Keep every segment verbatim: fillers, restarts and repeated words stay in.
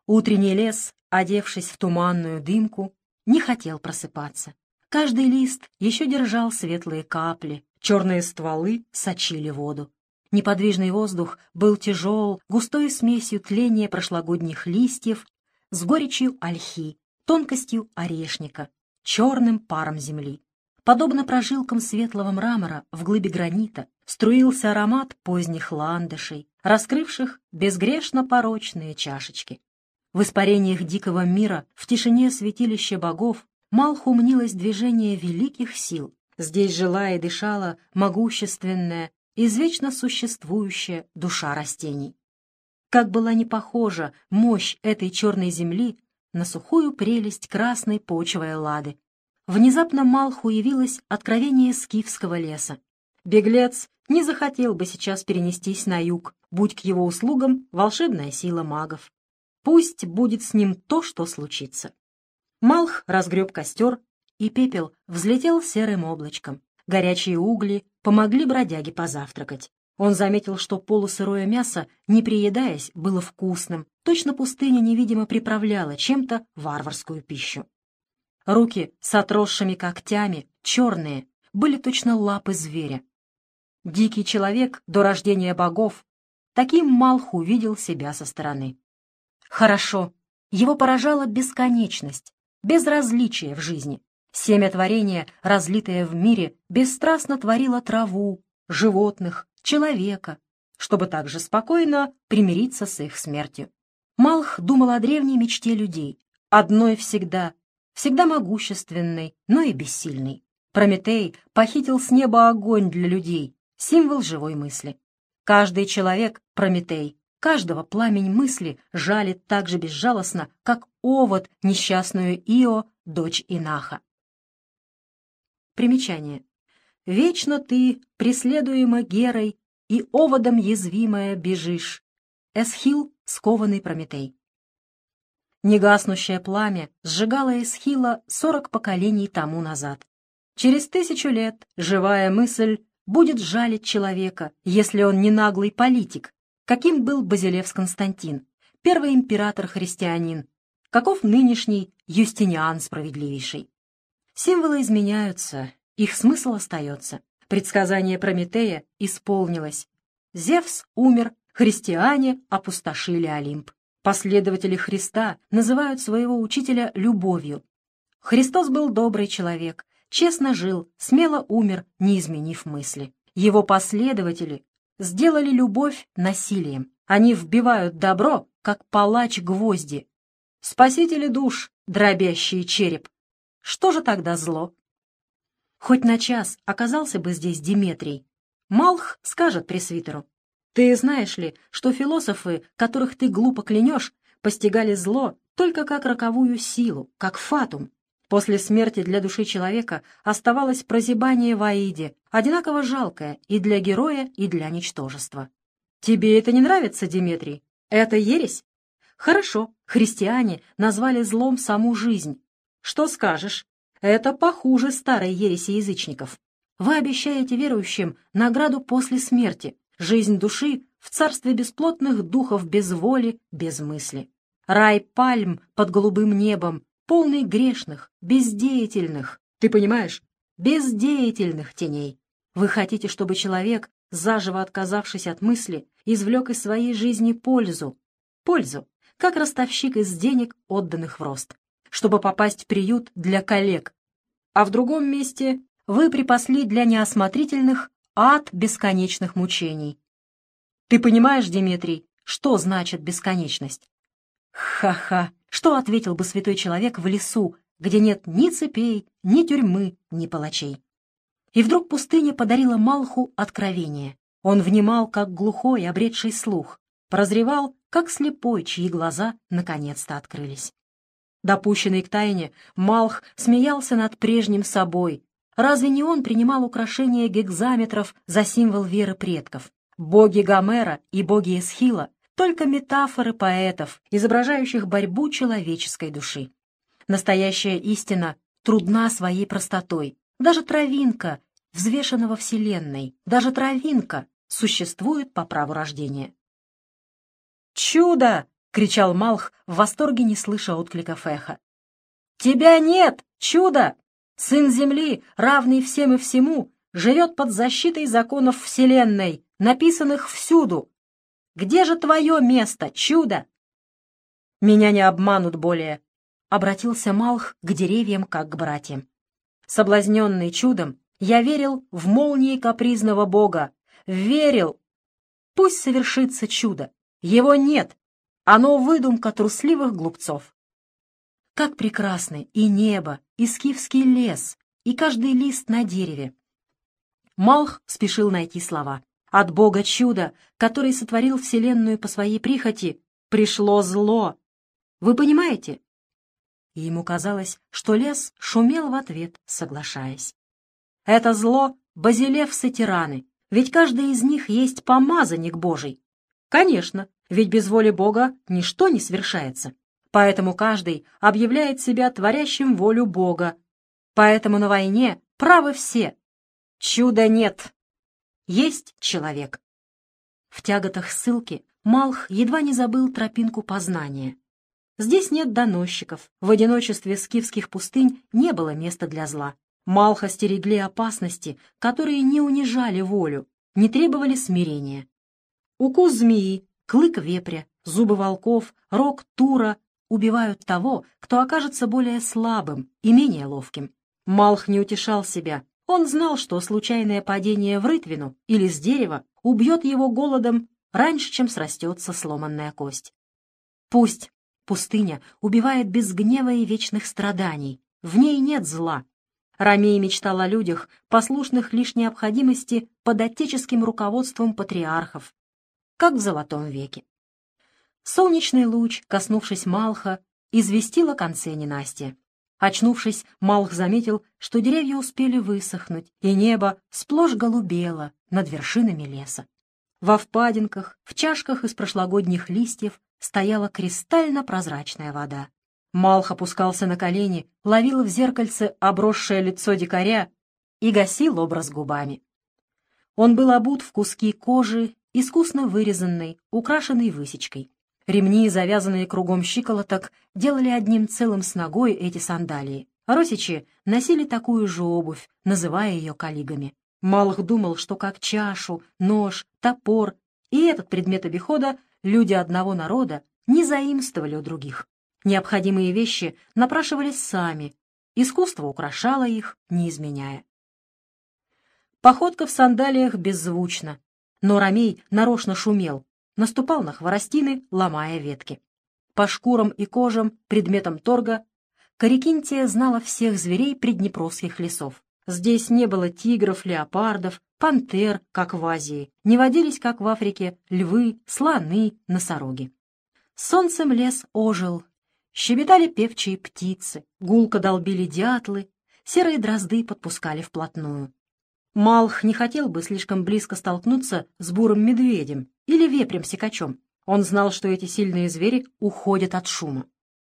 Утренний лес, одевшись в туманную дымку, не хотел просыпаться. Каждый лист еще держал светлые капли, черные стволы сочили воду. Неподвижный воздух был тяжел, густой смесью тления прошлогодних листьев с горечью ольхи, тонкостью орешника, черным паром земли. Подобно прожилкам светлого мрамора в глыбе гранита струился аромат поздних ландышей, раскрывших безгрешно порочные чашечки. В испарениях дикого мира, в тишине святилища богов, Малху мнилось движение великих сил. Здесь жила и дышала могущественная, извечно существующая душа растений. Как была не похожа мощь этой черной земли на сухую прелесть красной почвы Эллады. Внезапно Малху явилось откровение скифского леса. Беглец не захотел бы сейчас перенестись на юг, будь к его услугам волшебная сила магов. Пусть будет с ним то, что случится. Малх разгреб костер, и пепел взлетел серым облачком. Горячие угли помогли бродяге позавтракать. Он заметил, что полусырое мясо, не приедаясь, было вкусным. Точно пустыня невидимо приправляла чем-то варварскую пищу. Руки с отросшими когтями, черные, были точно лапы зверя. Дикий человек до рождения богов, таким Малху видел себя со стороны. Хорошо, его поражала бесконечность, безразличие в жизни. Семя творения, разлитое в мире, бесстрастно творило траву, животных, человека, чтобы также спокойно примириться с их смертью. Малх думал о древней мечте людей, одной всегда, всегда могущественной, но и бессильной. Прометей похитил с неба огонь для людей, символ живой мысли. Каждый человек — Прометей, каждого пламень мысли жалит так же безжалостно, как овод несчастную Ио, дочь Инаха. Примечание. «Вечно ты, преследуема Герой, и оводом язвимая бежишь». Эсхил, скованный Прометей. Негаснущее пламя сжигало Эсхила сорок поколений тому назад. Через тысячу лет живая мысль будет жалить человека, если он не наглый политик, каким был Базилевс Константин, первый император-христианин, каков нынешний Юстиниан справедливейший. Символы изменяются, их смысл остается. Предсказание Прометея исполнилось. Зевс умер, христиане опустошили Олимп. Последователи Христа называют своего учителя любовью. Христос был добрый человек, честно жил, смело умер, не изменив мысли. Его последователи сделали любовь насилием. Они вбивают добро, как палач гвозди. Спасители душ, дробящие череп. Что же тогда зло? Хоть на час оказался бы здесь Диметрий. Малх скажет пресвитеру: «Ты знаешь ли, что философы, которых ты глупо клянешь, постигали зло только как роковую силу, как фатум? После смерти для души человека оставалось прозябание в Аиде, одинаково жалкое и для героя, и для ничтожества». Тебе это не нравится, Диметрий? Это ересь? Хорошо, христиане назвали злом саму жизнь. Что скажешь? Это похуже старой ереси язычников. Вы обещаете верующим награду после смерти, жизнь души в царстве бесплотных духов без воли, без мысли. Рай пальм под голубым небом, полный грешных, бездеятельных, ты понимаешь, бездеятельных теней. Вы хотите, чтобы человек, заживо отказавшись от мысли, извлек из своей жизни пользу, пользу, как ростовщик из денег, отданных в рост, чтобы попасть в приют для калек, а в другом месте вы припасли для неосмотрительных ад бесконечных мучений. Ты понимаешь, Диметрий, что значит бесконечность? Ха-ха! Что ответил бы святой человек в лесу, где нет ни цепей, ни тюрьмы, ни палачей? И вдруг пустыня подарила Малху откровение. Он внимал, как глухой, обретший слух, прозревал, как слепой, чьи глаза наконец-то открылись. Допущенный к тайне, Малх смеялся над прежним собой. Разве не он принимал украшения гекзаметров за символ веры предков? Боги Гомера и боги Эсхила — только метафоры поэтов, изображающих борьбу человеческой души. Настоящая истина трудна своей простотой. Даже травинка, взвешенного Вселенной, даже травинка существует по праву рождения. «Чудо!» — кричал Малх, в восторге не слыша откликов эха. «Тебя нет, чудо! Сын Земли, равный всем и всему, живет под защитой законов Вселенной, написанных всюду. Где же твое место, чудо?» «Меня не обманут более», — обратился Малх к деревьям, как к братьям. «Соблазненный чудом, я верил в молнии капризного бога, верил. Пусть совершится чудо, его нет, оно выдумка трусливых глупцов». Как прекрасны и небо, и скифский лес, и каждый лист на дереве. Малх спешил найти слова. От Бога чуда, который сотворил Вселенную по своей прихоти, пришло зло. Вы понимаете? И ему казалось, что лес шумел в ответ, соглашаясь. Это зло — базилевсы-тираны, ведь каждый из них есть помазанник Божий. Конечно, ведь без воли Бога ничто не совершается. Поэтому каждый объявляет себя творящим волю Бога. Поэтому на войне правы все. Чуда нет. Есть человек. В тяготах ссылки Малх едва не забыл тропинку познания. Здесь нет доносчиков, в одиночестве скифских пустынь не было места для зла. Малха стерегли опасности, которые не унижали волю, не требовали смирения. Укус змеи, клык вепря, зубы волков, рог тура убивают того, кто окажется более слабым и менее ловким. Малх не утешал себя. Он знал, что случайное падение в рытвину или с дерева убьет его голодом раньше, чем срастется сломанная кость. Пусть пустыня убивает без гнева и вечных страданий, в ней нет зла. Ромей мечтал о людях, послушных лишь необходимости под отеческим руководством патриархов, как в Золотом веке. Солнечный луч, коснувшись Малха, известил о конце ненастья. Очнувшись, Малх заметил, что деревья успели высохнуть, и небо сплошь голубело над вершинами леса. Во впадинках, в чашках из прошлогодних листьев стояла кристально-прозрачная вода. Малх опускался на колени, ловил в зеркальце обросшее лицо дикаря и гасил образ губами. Он был обут в куски кожи, искусно вырезанной, украшенной высечкой. Ремни, завязанные кругом щиколоток, делали одним целым с ногой эти сандалии. Росичи носили такую же обувь, называя ее калигами. Малх думал, что как чашу, нож, топор и этот предмет обихода люди одного народа не заимствовали у других. Необходимые вещи напрашивались сами, искусство украшало их, не изменяя. Походка в сандалиях беззвучна, но Ромей нарочно шумел, наступал на хворостины, ломая ветки. По шкурам и кожам, предметам торга, Корикинтия знала всех зверей приднепровских лесов. Здесь не было тигров, леопардов, пантер, как в Азии, не водились, как в Африке, львы, слоны, носороги. Солнцем лес ожил, щебетали певчие птицы, гулко долбили дятлы, серые дрозды подпускали вплотную. Малх не хотел бы слишком близко столкнуться с бурым медведем или вепрем-сикачом. Он знал, что эти сильные звери уходят от шума.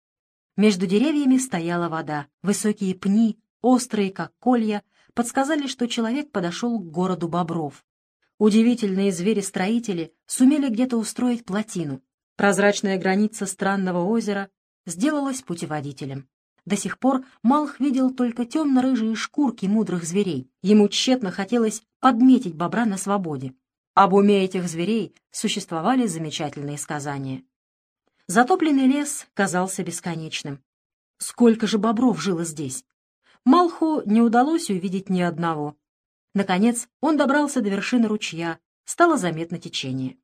Между деревьями стояла вода. Высокие пни, острые, как колья, подсказали, что человек подошел к городу бобров. Удивительные звери-строители сумели где-то устроить плотину. Прозрачная граница странного озера сделалась путеводителем. До сих пор Малх видел только темно-рыжие шкурки мудрых зверей. Ему тщетно хотелось подметить бобра на свободе. Об уме этих зверей существовали замечательные сказания. Затопленный лес казался бесконечным. Сколько же бобров жило здесь? Малху не удалось увидеть ни одного. Наконец он добрался до вершины ручья, стало заметно течение.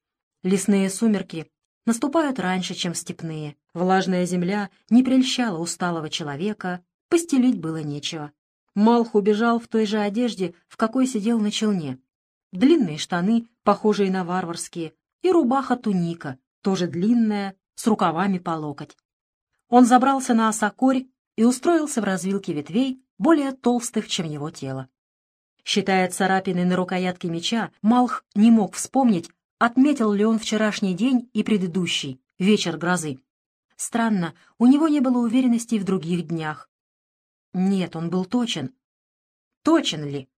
Лесные сумерки наступают раньше, чем степные. Влажная земля не прельщала усталого человека, постелить было нечего. Малх убежал в той же одежде, в какой сидел на челне. Длинные штаны, похожие на варварские, и рубаха-туника, тоже длинная, с рукавами по локоть. Он забрался на осокорь и устроился в развилке ветвей, более толстых, чем его тело. Считая царапины на рукоятке меча, Малх не мог вспомнить, отметил ли он вчерашний день и предыдущий, вечер грозы. Странно, у него не было уверенности в других днях. Нет, он был точен. Точен ли?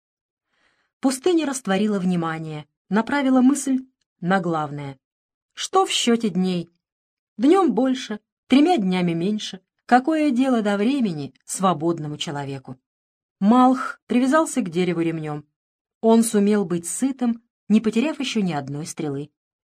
Пустыня растворила внимание, направила мысль на главное. Что в счете дней? Днем больше, тремя днями меньше. Какое дело до времени свободному человеку? Малх привязался к дереву ремнем. Он сумел быть сытым, не потеряв еще ни одной стрелы.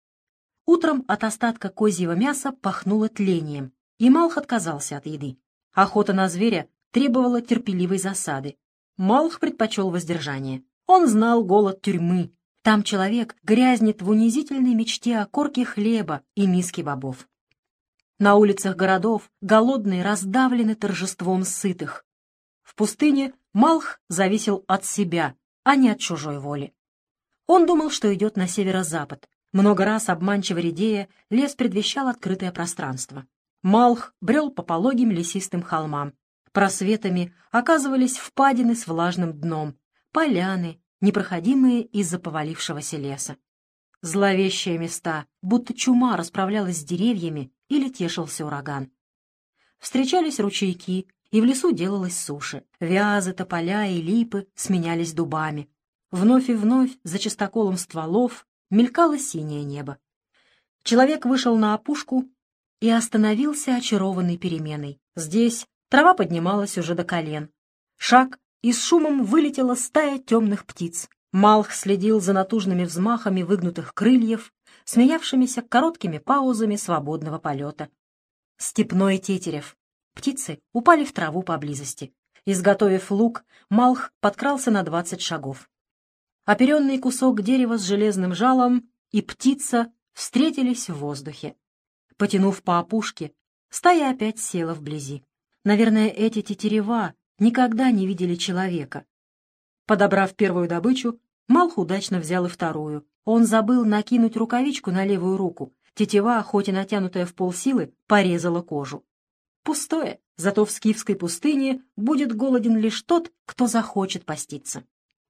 Утром от остатка козьего мяса пахнуло тлением, и Малх отказался от еды. Охота на зверя требовала терпеливой засады. Малх предпочел воздержание. Он знал голод тюрьмы. Там человек грязнет в унизительной мечте о корке хлеба и миске бобов. На улицах городов голодные раздавлены торжеством сытых. В пустыне Малх зависел от себя, а не от чужой воли. Он думал, что идет на северо-запад. Много раз обманчиво редея, лес предвещал открытое пространство. Малх брел по пологим лесистым холмам. Просветами оказывались впадины с влажным дном, поляны, непроходимые из-за повалившегося леса. Зловещие места, будто чума расправлялась с деревьями или тешился ураган. Встречались ручейки, и в лесу делалось суше. Вязы, тополя и липы сменялись дубами. Вновь и вновь за чистоколом стволов мелькало синее небо. Человек вышел на опушку и остановился, очарованный переменой. Здесь трава поднималась уже до колен. Шаг, и с шумом вылетела стая темных птиц. Малх следил за натужными взмахами выгнутых крыльев, смеявшимися короткими паузами свободного полета. Степной тетерев. Птицы упали в траву поблизости. Изготовив лук, Малх подкрался на двадцать шагов. Оперенный кусок дерева с железным жалом и птица встретились в воздухе. Потянув по опушке, стая опять села вблизи. Наверное, эти тетерева никогда не видели человека. Подобрав первую добычу, Малх удачно взял и вторую. Он забыл накинуть рукавичку на левую руку. Тетива, хоть и натянутая в полсилы, порезала кожу. Пустое, зато в скифской пустыне будет голоден лишь тот, кто захочет поститься.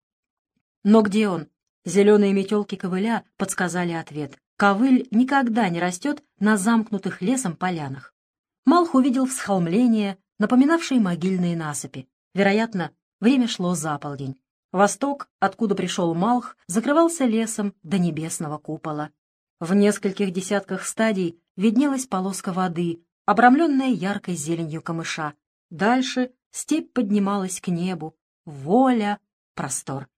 Но где он? Зеленые метелки ковыля подсказали ответ. Ковыль никогда не растет на замкнутых лесом полянах. Малх увидел всхолмление, напоминавшие могильные насыпи. Вероятно, время шло за полдень. Восток, откуда пришел Малх, закрывался лесом до небесного купола. В нескольких десятках стадий виднелась полоска воды, обрамленная яркой зеленью камыша. Дальше степь поднималась к небу. Воля, простор.